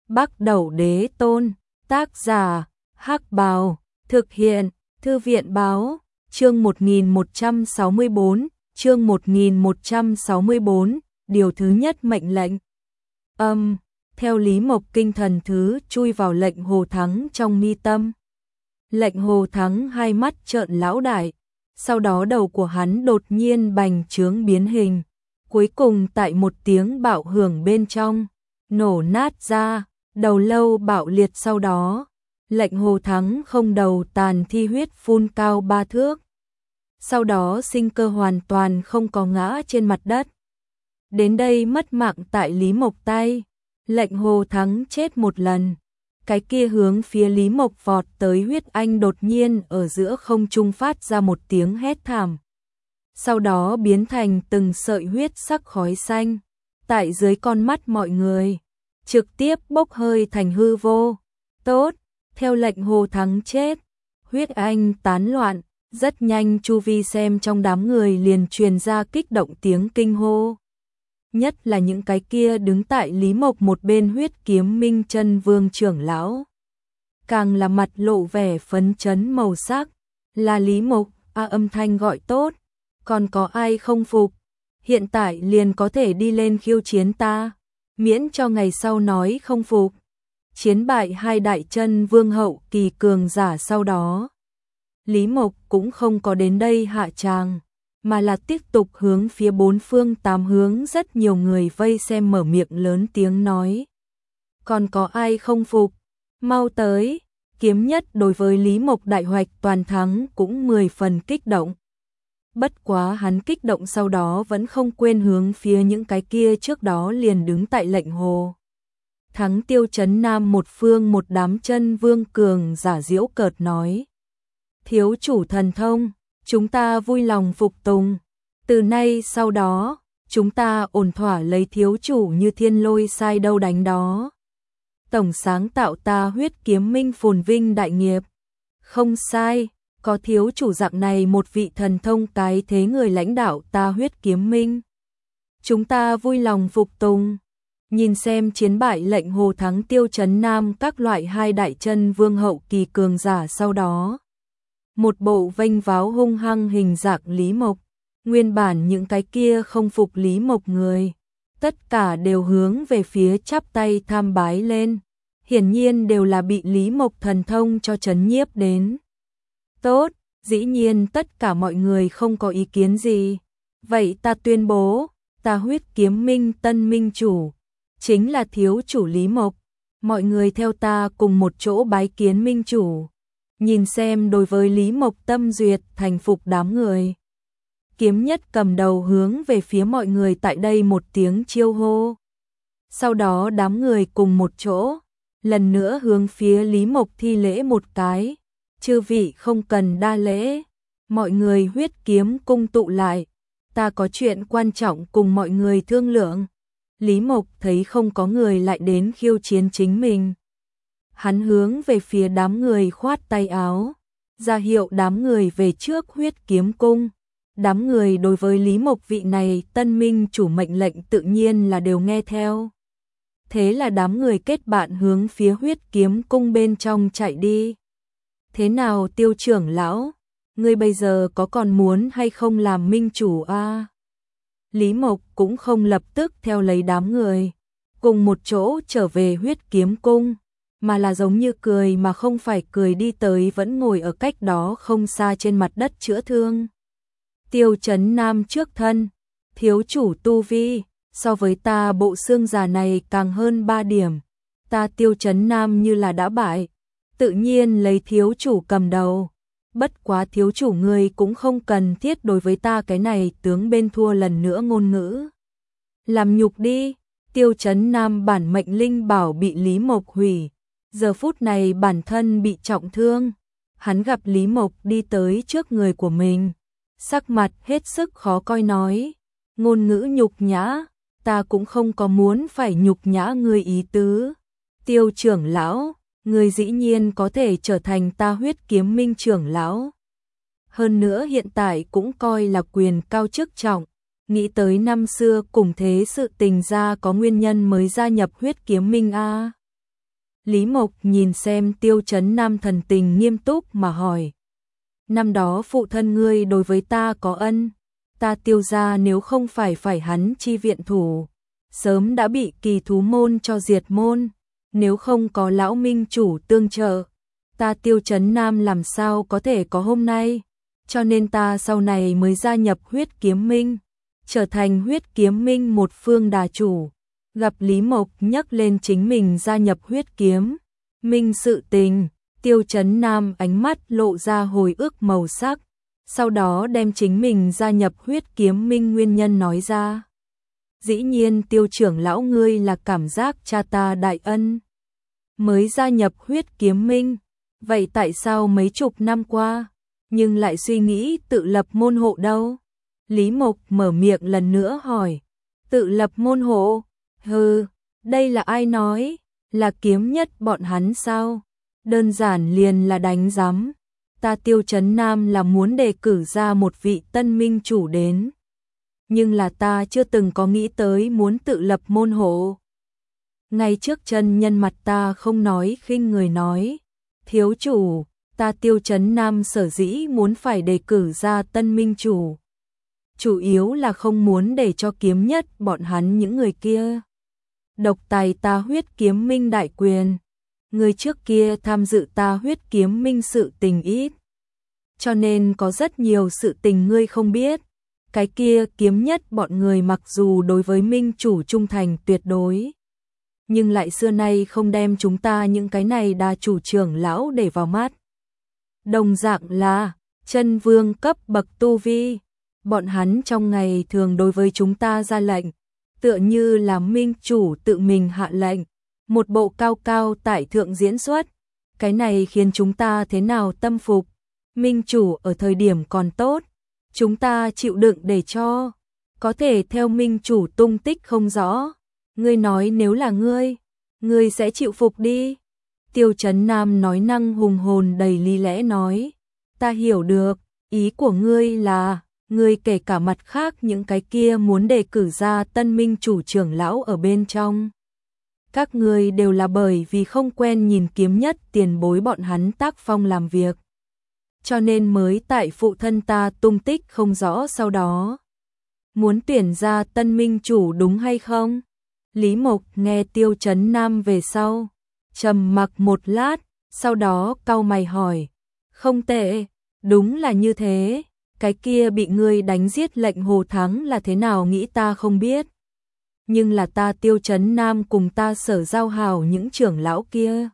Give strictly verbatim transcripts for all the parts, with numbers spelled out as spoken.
Bắc Đẩu Đế Tôn, tác giả, Hắc Bào, thực hiện, Thư viện Báo, chương một nghìn một trăm sáu mươi bốn, chương một nghìn một trăm sáu mươi bốn, điều thứ nhất mệnh lệnh. Âm, theo Lý Mộc kinh thần thứ chui vào lệnh Hồ Thắng trong mi tâm. Lệnh Hồ Thắng hai mắt trợn lão đại, sau đó đầu của hắn đột nhiên bành trướng biến hình, cuối cùng tại một tiếng bạo hưởng bên trong, nổ nát ra, đầu lâu bạo liệt sau đó. Lệnh Hồ Thắng không đầu tàn thi huyết phun cao ba thước. Sau đó sinh cơ hoàn toàn không có ngã trên mặt đất. Đến đây mất mạng tại Lý Mộc tay. Lệnh Hồ Thắng chết một lần. Cái kia hướng phía Lý Mộc vọt tới huyết anh đột nhiên ở giữa không trung phát ra một tiếng hét thảm. Sau đó biến thành từng sợi huyết sắc khói xanh. Tại dưới con mắt mọi người. Trực tiếp bốc hơi thành hư vô. Tốt. Theo lệnh Hồ Thắng chết, huyết anh tán loạn, rất nhanh chu vi xem trong đám người liền truyền ra kích động tiếng kinh hô. Nhất là những cái kia đứng tại Lý Mộc một bên huyết kiếm minh chân vương trưởng lão. Càng là mặt lộ vẻ phấn chấn màu sắc, là Lý Mộc, a âm thanh gọi tốt, còn có ai không phục, hiện tại liền có thể đi lên khiêu chiến ta, miễn cho ngày sau nói không phục. Chiến bại hai đại chân vương hậu kỳ cường giả sau đó. Lý Mộc cũng không có đến đây hạ tràng, mà là tiếp tục hướng phía bốn phương tám hướng rất nhiều người vây xem mở miệng lớn tiếng nói. Còn có ai không phục? Mau tới! Kiếm Nhất đối với Lý Mộc đại hoạch toàn thắng cũng mười phần kích động. Bất quá hắn kích động sau đó vẫn không quên hướng phía những cái kia trước đó liền đứng tại lệnh Hồ Thắng tiêu chấn nam một phương một đám chân vương cường giả diễu cợt nói. Thiếu chủ thần thông, chúng ta vui lòng phục tùng. Từ nay sau đó, chúng ta ổn thỏa lấy thiếu chủ như thiên lôi sai đâu đánh đó. Tổng sáng tạo ta huyết kiếm minh phồn vinh đại nghiệp. Không sai, có thiếu chủ dạng này một vị thần thông cái thế người lãnh đạo ta huyết kiếm minh. Chúng ta vui lòng phục tùng. Nhìn xem chiến bại lệnh Hồ Thắng tiêu chấn nam các loại hai đại chân vương hậu kỳ cường giả sau đó. Một bộ vênh váo hung hăng hình dạng Lý Mộc, nguyên bản những cái kia không phục Lý Mộc người. Tất cả đều hướng về phía chắp tay tham bái lên, hiển nhiên đều là bị Lý Mộc thần thông cho chấn nhiếp đến. Tốt, dĩ nhiên tất cả mọi người không có ý kiến gì. Vậy ta tuyên bố, ta huyết kiếm minh tân minh chủ. Chính là thiếu chủ Lý Mộc, mọi người theo ta cùng một chỗ bái kiến minh chủ, nhìn xem đối với Lý Mộc tâm duyệt thành phục đám người. Kiếm Nhất cầm đầu hướng về phía mọi người tại đây một tiếng chiêu hô. Sau đó đám người cùng một chỗ, lần nữa hướng phía Lý Mộc thi lễ một cái, chư vị không cần đa lễ, mọi người huyết kiếm cung tụ lại, ta có chuyện quan trọng cùng mọi người thương lượng. Lý Mộc thấy không có người lại đến khiêu chiến chính mình. Hắn hướng về phía đám người khoát tay áo, ra hiệu đám người về trước huyết kiếm cung. Đám người đối với Lý Mộc vị này tân minh chủ mệnh lệnh tự nhiên là đều nghe theo. Thế là đám người kết bạn hướng phía huyết kiếm cung bên trong chạy đi. Thế nào tiêu trưởng lão, ngươi bây giờ có còn muốn hay không làm minh chủ a? À? Lý Mộc cũng không lập tức theo lấy đám người, cùng một chỗ trở về huyết kiếm cung, mà là giống như cười mà không phải cười đi tới vẫn ngồi ở cách đó không xa trên mặt đất chữa thương. Tiêu chấn nam trước thân, thiếu chủ tu vi, so với ta bộ xương già này càng hơn ba điểm, ta tiêu chấn nam như là đã bại, tự nhiên lấy thiếu chủ cầm đầu. Bất quá thiếu chủ ngươi cũng không cần thiết đối với ta cái này tướng bên thua lần nữa ngôn ngữ. Làm nhục đi, tiêu chấn nam bản mệnh linh bảo bị Lý Mộc hủy, giờ phút này bản thân bị trọng thương. Hắn gặp Lý Mộc đi tới trước người của mình, sắc mặt hết sức khó coi nói, ngôn ngữ nhục nhã, ta cũng không có muốn phải nhục nhã ngươi ý tứ. Tiêu trưởng lão, người dĩ nhiên có thể trở thành ta huyết kiếm minh trưởng lão. Hơn nữa hiện tại cũng coi là quyền cao chức trọng, nghĩ tới năm xưa cùng thế sự tình ra có nguyên nhân mới gia nhập huyết kiếm minh a. Lý Mộc nhìn xem Tiêu Chấn Nam thần tình nghiêm túc mà hỏi. Năm đó phụ thân ngươi đối với ta có ân, ta Tiêu gia nếu không phải phải hắn chi viện thủ, sớm đã bị Kỳ Thú môn cho diệt môn, nếu không có lão minh chủ tương trợ, ta Tiêu Chấn Nam làm sao có thể có hôm nay, cho nên ta sau này mới gia nhập Huyết Kiếm Minh, trở thành Huyết Kiếm Minh một phương đà chủ. Gặp Lý Mộc nhắc lên chính mình gia nhập Huyết Kiếm Minh sự tình, Tiêu Chấn Nam ánh mắt lộ ra hồi ức màu sắc, sau đó đem chính mình gia nhập Huyết Kiếm Minh nguyên nhân nói ra. Dĩ nhiên Tiêu trưởng lão ngươi là cảm giác cha ta đại ân mới gia nhập Huyết Kiếm Minh, vậy tại sao mấy chục năm qua nhưng lại suy nghĩ tự lập môn hộ đâu? Lý Mộc mở miệng lần nữa hỏi. Tự lập môn hộ? Hừ, đây là ai nói? Là Kiếm Nhất bọn hắn sao? Đơn giản liền là đánh giám. Ta Tiêu Chấn Nam là muốn đề cử ra một vị tân minh chủ đến, nhưng là ta chưa từng có nghĩ tới muốn tự lập môn hộ. Ngay trước chân nhân mặt ta không nói khinh người nói, thiếu chủ, ta Tiêu Chấn Nam sở dĩ muốn phải đề cử ra tân minh chủ, chủ yếu là không muốn để cho Kiếm Nhất bọn hắn những người kia độc tài ta Huyết Kiếm Minh đại quyền. Người trước kia tham dự ta Huyết Kiếm Minh sự tình ít, cho nên có rất nhiều sự tình ngươi không biết. Cái kia Kiếm Nhất bọn người mặc dù đối với minh chủ trung thành tuyệt đối, nhưng lại xưa nay không đem chúng ta những cái này đa chủ trưởng lão để vào mắt. Đồng dạng là chân vương cấp bậc tu vi, bọn hắn trong ngày thường đối với chúng ta ra lệnh, tựa như là minh chủ tự mình hạ lệnh, một bộ cao cao tại thượng diễn xuất, cái này khiến chúng ta thế nào tâm phục. Minh chủ ở thời điểm còn tốt, chúng ta chịu đựng để cho có thể theo minh chủ tung tích không rõ. Ngươi nói nếu là ngươi, ngươi sẽ chịu phục đi. Tiêu Chấn Nam nói năng hùng hồn đầy lý lẽ nói, ta hiểu được, ý của ngươi là, ngươi kể cả mặt khác những cái kia muốn đề cử ra tân minh chủ trưởng lão ở bên trong. Các ngươi đều là bởi vì không quen nhìn Kiếm Nhất tiền bối bọn hắn tác phong làm việc, cho nên mới tại phụ thân ta tung tích không rõ sau đó muốn tuyển ra tân minh chủ đúng hay không? Lý Mộc nghe Tiêu Chấn Nam về sau, trầm mặc một lát, sau đó cau mày hỏi, không tệ, đúng là như thế, cái kia bị ngươi đánh giết lệnh Hồ Thắng là thế nào nghĩ ta không biết. Nhưng là ta Tiêu Chấn Nam cùng ta Sở Giao hảo những trưởng lão kia,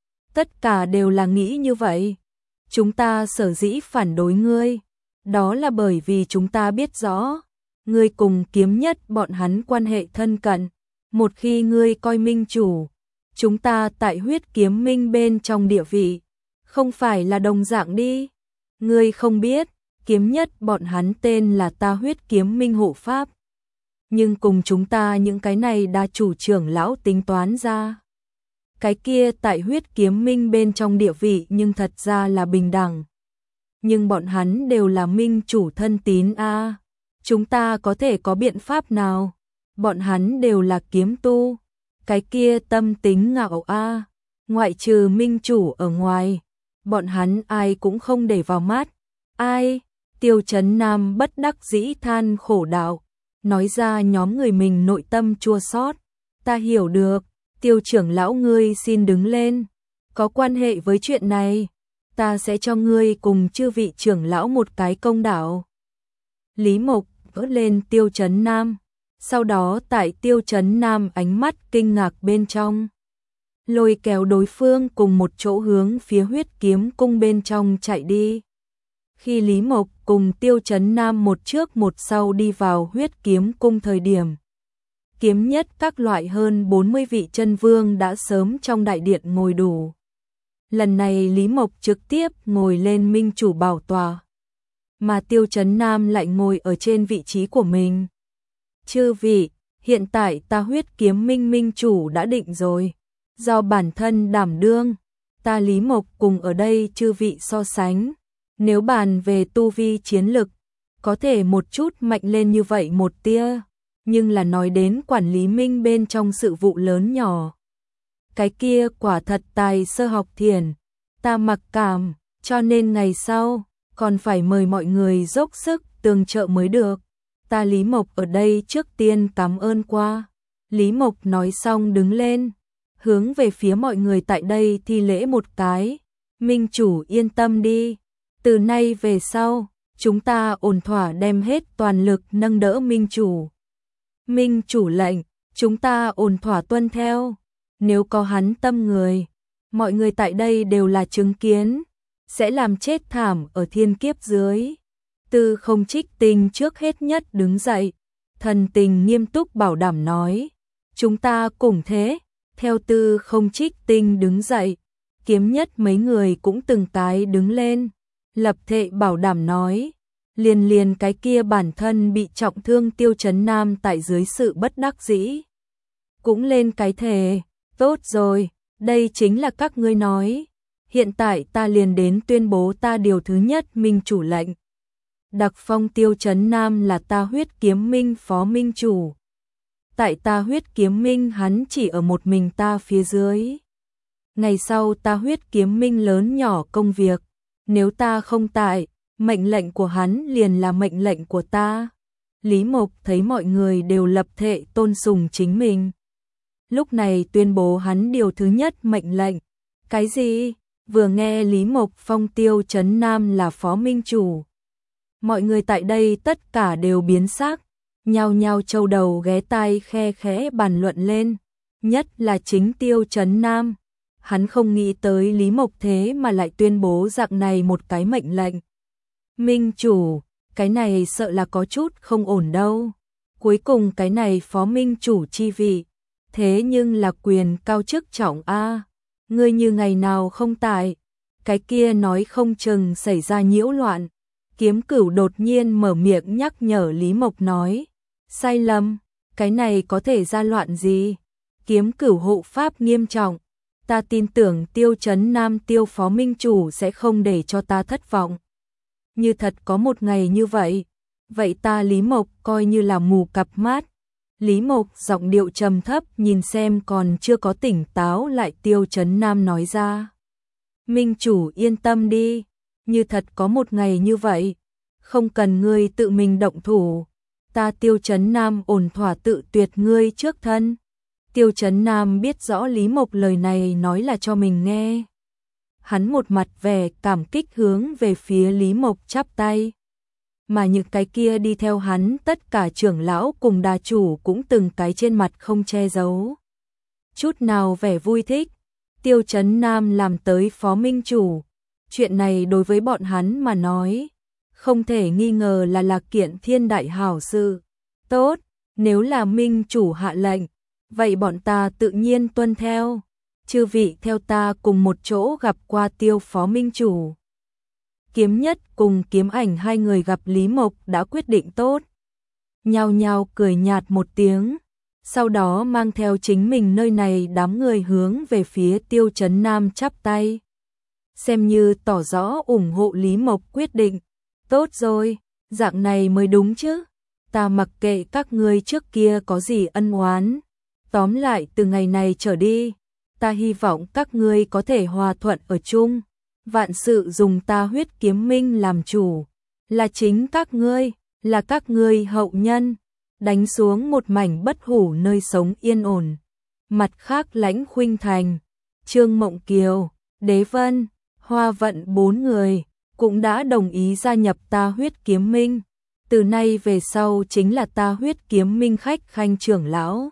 tất cả đều là nghĩ như vậy. Chúng ta sở dĩ phản đối ngươi, đó là bởi vì chúng ta biết rõ, ngươi cùng Kiếm Nhất bọn hắn quan hệ thân cận, một khi ngươi coi minh chủ, chúng ta tại Huyết Kiếm Minh bên trong địa vị, không phải là đồng dạng đi. Ngươi không biết, Kiếm Nhất bọn hắn tên là ta Huyết Kiếm Minh hộ pháp, nhưng cùng chúng ta những cái này đa chủ trưởng lão tính toán ra, cái kia tại Huyết Kiếm Minh bên trong địa vị nhưng thật ra là bình đẳng. Nhưng bọn hắn đều là minh chủ thân tín a, à, chúng ta có thể có biện pháp nào? Bọn hắn đều là kiếm tu, cái kia tâm tính ngạo a, à, ngoại trừ minh chủ ở ngoài, bọn hắn ai cũng không để vào mắt. Ai? Tiêu Chấn Nam bất đắc dĩ than khổ đạo, nói ra nhóm người mình nội tâm chua xót. Ta hiểu được. Tiêu trưởng lão ngươi xin đứng lên, có quan hệ với chuyện này, ta sẽ cho ngươi cùng chư vị trưởng lão một cái công đạo. Lý Mộc vỡ lên Tiêu Chấn Nam, sau đó tại Tiêu Chấn Nam ánh mắt kinh ngạc bên trong, lôi kéo đối phương cùng một chỗ hướng phía Huyết Kiếm Cung bên trong chạy đi. Khi Lý Mộc cùng Tiêu Chấn Nam một trước một sau đi vào Huyết Kiếm Cung thời điểm, Kiếm Nhất các loại hơn bốn mươi vị chân vương đã sớm trong đại điện ngồi đủ. Lần này Lý Mộc trực tiếp ngồi lên minh chủ bảo tọa, mà Tiêu Chấn Nam lại ngồi ở trên vị trí của mình. Chư vị, hiện tại ta Huyết Kiếm Minh minh chủ đã định rồi, do bản thân đảm đương, ta Lý Mộc cùng ở đây chư vị so sánh, nếu bàn về tu vi chiến lực, có thể một chút mạnh lên như vậy một tia. Nhưng là nói đến quản lý minh bên trong sự vụ lớn nhỏ, cái kia quả thật tài sơ học thiền, ta mặc cảm, cho nên ngày sau còn phải mời mọi người dốc sức tương trợ mới được. Ta Lý Mộc ở đây trước tiên cảm ơn qua. Lý Mộc nói xong đứng lên, hướng về phía mọi người tại đây thi lễ một cái. Minh chủ yên tâm đi, từ nay về sau, chúng ta ổn thỏa đem hết toàn lực nâng đỡ Minh chủ. Minh chủ lệnh, chúng ta ổn thỏa tuân theo. Nếu có hắn tâm người, mọi người tại đây đều là chứng kiến, sẽ làm chết thảm ở thiên kiếp dưới. Tư Không Trích Tinh trước hết nhất đứng dậy, thần tình nghiêm túc bảo đảm nói, chúng ta cùng thế. Theo Tư Không Trích Tinh đứng dậy, Kiếm Nhất mấy người cũng từng cái đứng lên, lập thệ bảo đảm nói, liền liền cái kia bản thân bị trọng thương Tiêu Chấn Nam tại dưới sự bất đắc dĩ, cũng lên cái thề. Tốt rồi, đây chính là các ngươi nói, hiện tại ta liền đến tuyên bố ta điều thứ nhất minh chủ lệnh. Đặc phong Tiêu Chấn Nam là ta Huyết Kiếm Minh phó minh chủ. Tại ta Huyết Kiếm Minh hắn chỉ ở một mình ta phía dưới. Ngày sau ta Huyết Kiếm Minh lớn nhỏ công việc, nếu ta không tại, mệnh lệnh của hắn liền là mệnh lệnh của ta. Lý Mộc thấy mọi người đều lập thệ tôn sùng chính mình, lúc này tuyên bố hắn điều thứ nhất mệnh lệnh. Cái gì? Vừa nghe Lý Mộc phong Tiêu Chấn Nam là phó minh chủ, mọi người tại đây tất cả đều biến sắc, nhao nhao châu đầu ghé tai khe khẽ bàn luận lên, nhất là chính Tiêu Chấn Nam. Hắn không nghĩ tới Lý Mộc thế mà lại tuyên bố dạng này một cái mệnh lệnh. Minh chủ, cái này sợ là có chút không ổn đâu. Cuối cùng cái này phó minh chủ chi vị, thế nhưng là quyền cao chức trọng a. Ngươi như ngày nào không tại, cái kia nói không chừng xảy ra nhiễu loạn. Kiếm Cửu đột nhiên mở miệng nhắc nhở Lý Mộc nói, sai lầm, cái này có thể ra loạn gì? Kiếm Cửu hộ pháp nghiêm trọng, ta tin tưởng Tiêu Chấn Nam Tiêu phó minh chủ sẽ không để cho ta thất vọng. Như thật có một ngày như vậy, vậy ta Lý Mộc coi như là mù cặp mắt. Lý Mộc giọng điệu trầm thấp nhìn xem còn chưa có tỉnh táo lại Tiêu Chấn Nam nói ra. Minh chủ yên tâm đi, như thật có một ngày như vậy, không cần ngươi tự mình động thủ, ta Tiêu Chấn Nam ổn thỏa tự tuyệt ngươi trước thân. Tiêu Chấn Nam biết rõ Lý Mộc lời này nói là cho mình nghe. Hắn một mặt vẻ cảm kích hướng về phía Lý Mộc chắp tay. Mà những cái kia đi theo hắn tất cả trưởng lão cùng đà chủ cũng từng cái trên mặt không che giấu chút nào vẻ vui thích. Tiêu Chấn Nam làm tới phó minh chủ, chuyện này đối với bọn hắn mà nói, không thể nghi ngờ là là kiện thiên đại hảo sự. Tốt, nếu là minh chủ hạ lệnh, vậy bọn ta tự nhiên tuân theo. Chư vị theo ta cùng một chỗ gặp qua Tiêu phó minh chủ. Kiếm Nhất cùng Kiếm Ảnh hai người gặp Lý Mộc đã quyết định tốt, nhao nhao cười nhạt một tiếng, sau đó mang theo chính mình nơi này đám người hướng về phía Tiêu Chấn Nam chắp tay, xem như tỏ rõ ủng hộ Lý Mộc quyết định. Tốt rồi, dạng này mới đúng chứ, ta mặc kệ các ngươi trước kia có gì ân oán, tóm lại từ ngày này trở đi, ta hy vọng các ngươi có thể hòa thuận ở chung. Vạn sự dùng ta Huyết Kiếm Minh làm chủ, là chính các ngươi, là các ngươi hậu nhân, đánh xuống một mảnh bất hủ nơi sống yên ổn. Mặt khác Lãnh Khuynh Thành, Trương Mộng Kiều, Đế Vân, Hoa Vận bốn người cũng đã đồng ý gia nhập ta Huyết Kiếm Minh. Từ nay về sau chính là ta Huyết Kiếm Minh khách khanh trưởng lão.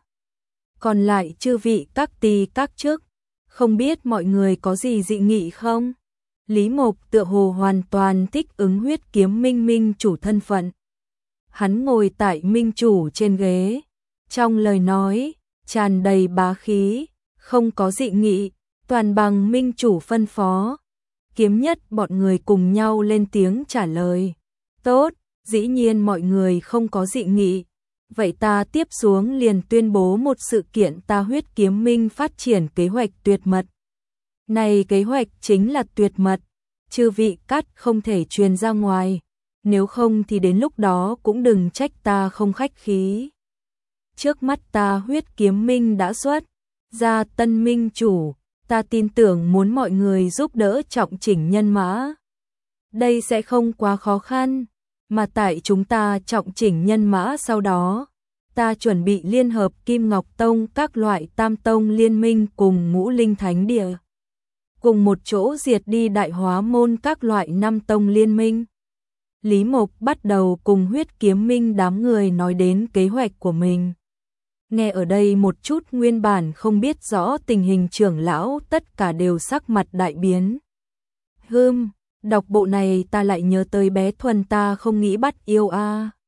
Còn lại chư vị các ty các chức, không biết mọi người có gì dị nghị không? Lý Mộc tựa hồ hoàn toàn thích ứng Huyết Kiếm Minh minh chủ thân phận. Hắn ngồi tại minh chủ trên ghế, trong lời nói tràn đầy bá khí, không có dị nghị, toàn bằng minh chủ phân phó. Kiếm Nhất bọn người cùng nhau lên tiếng trả lời. Tốt, dĩ nhiên mọi người không có dị nghị. Vậy ta tiếp xuống liền tuyên bố một sự kiện ta Huyết Kiếm Minh phát triển kế hoạch tuyệt mật. Này kế hoạch chính là tuyệt mật, chư vị cắt không thể truyền ra ngoài, nếu không thì đến lúc đó cũng đừng trách ta không khách khí. Trước mắt ta Huyết Kiếm Minh đã xuất, ra tân minh chủ, ta tin tưởng muốn mọi người giúp đỡ trọng chỉnh nhân mã. Đây sẽ không quá khó khăn, mà tại chúng ta trọng chỉnh nhân mã sau đó, ta chuẩn bị liên hợp Kim Ngọc Tông các loại tam tông liên minh cùng Ngũ Linh Thánh Địa. Cùng một chỗ diệt đi Đại Hóa Môn các loại năm tông liên minh. Lý Mộc bắt đầu cùng Huyết Kiếm Minh đám người nói đến kế hoạch của mình. Nghe ở đây một chút nguyên bản không biết rõ tình hình trưởng lão tất cả đều sắc mặt đại biến. Hừm, đọc bộ này ta lại nhớ tới bé Thuần ta không nghĩ bắt yêu a.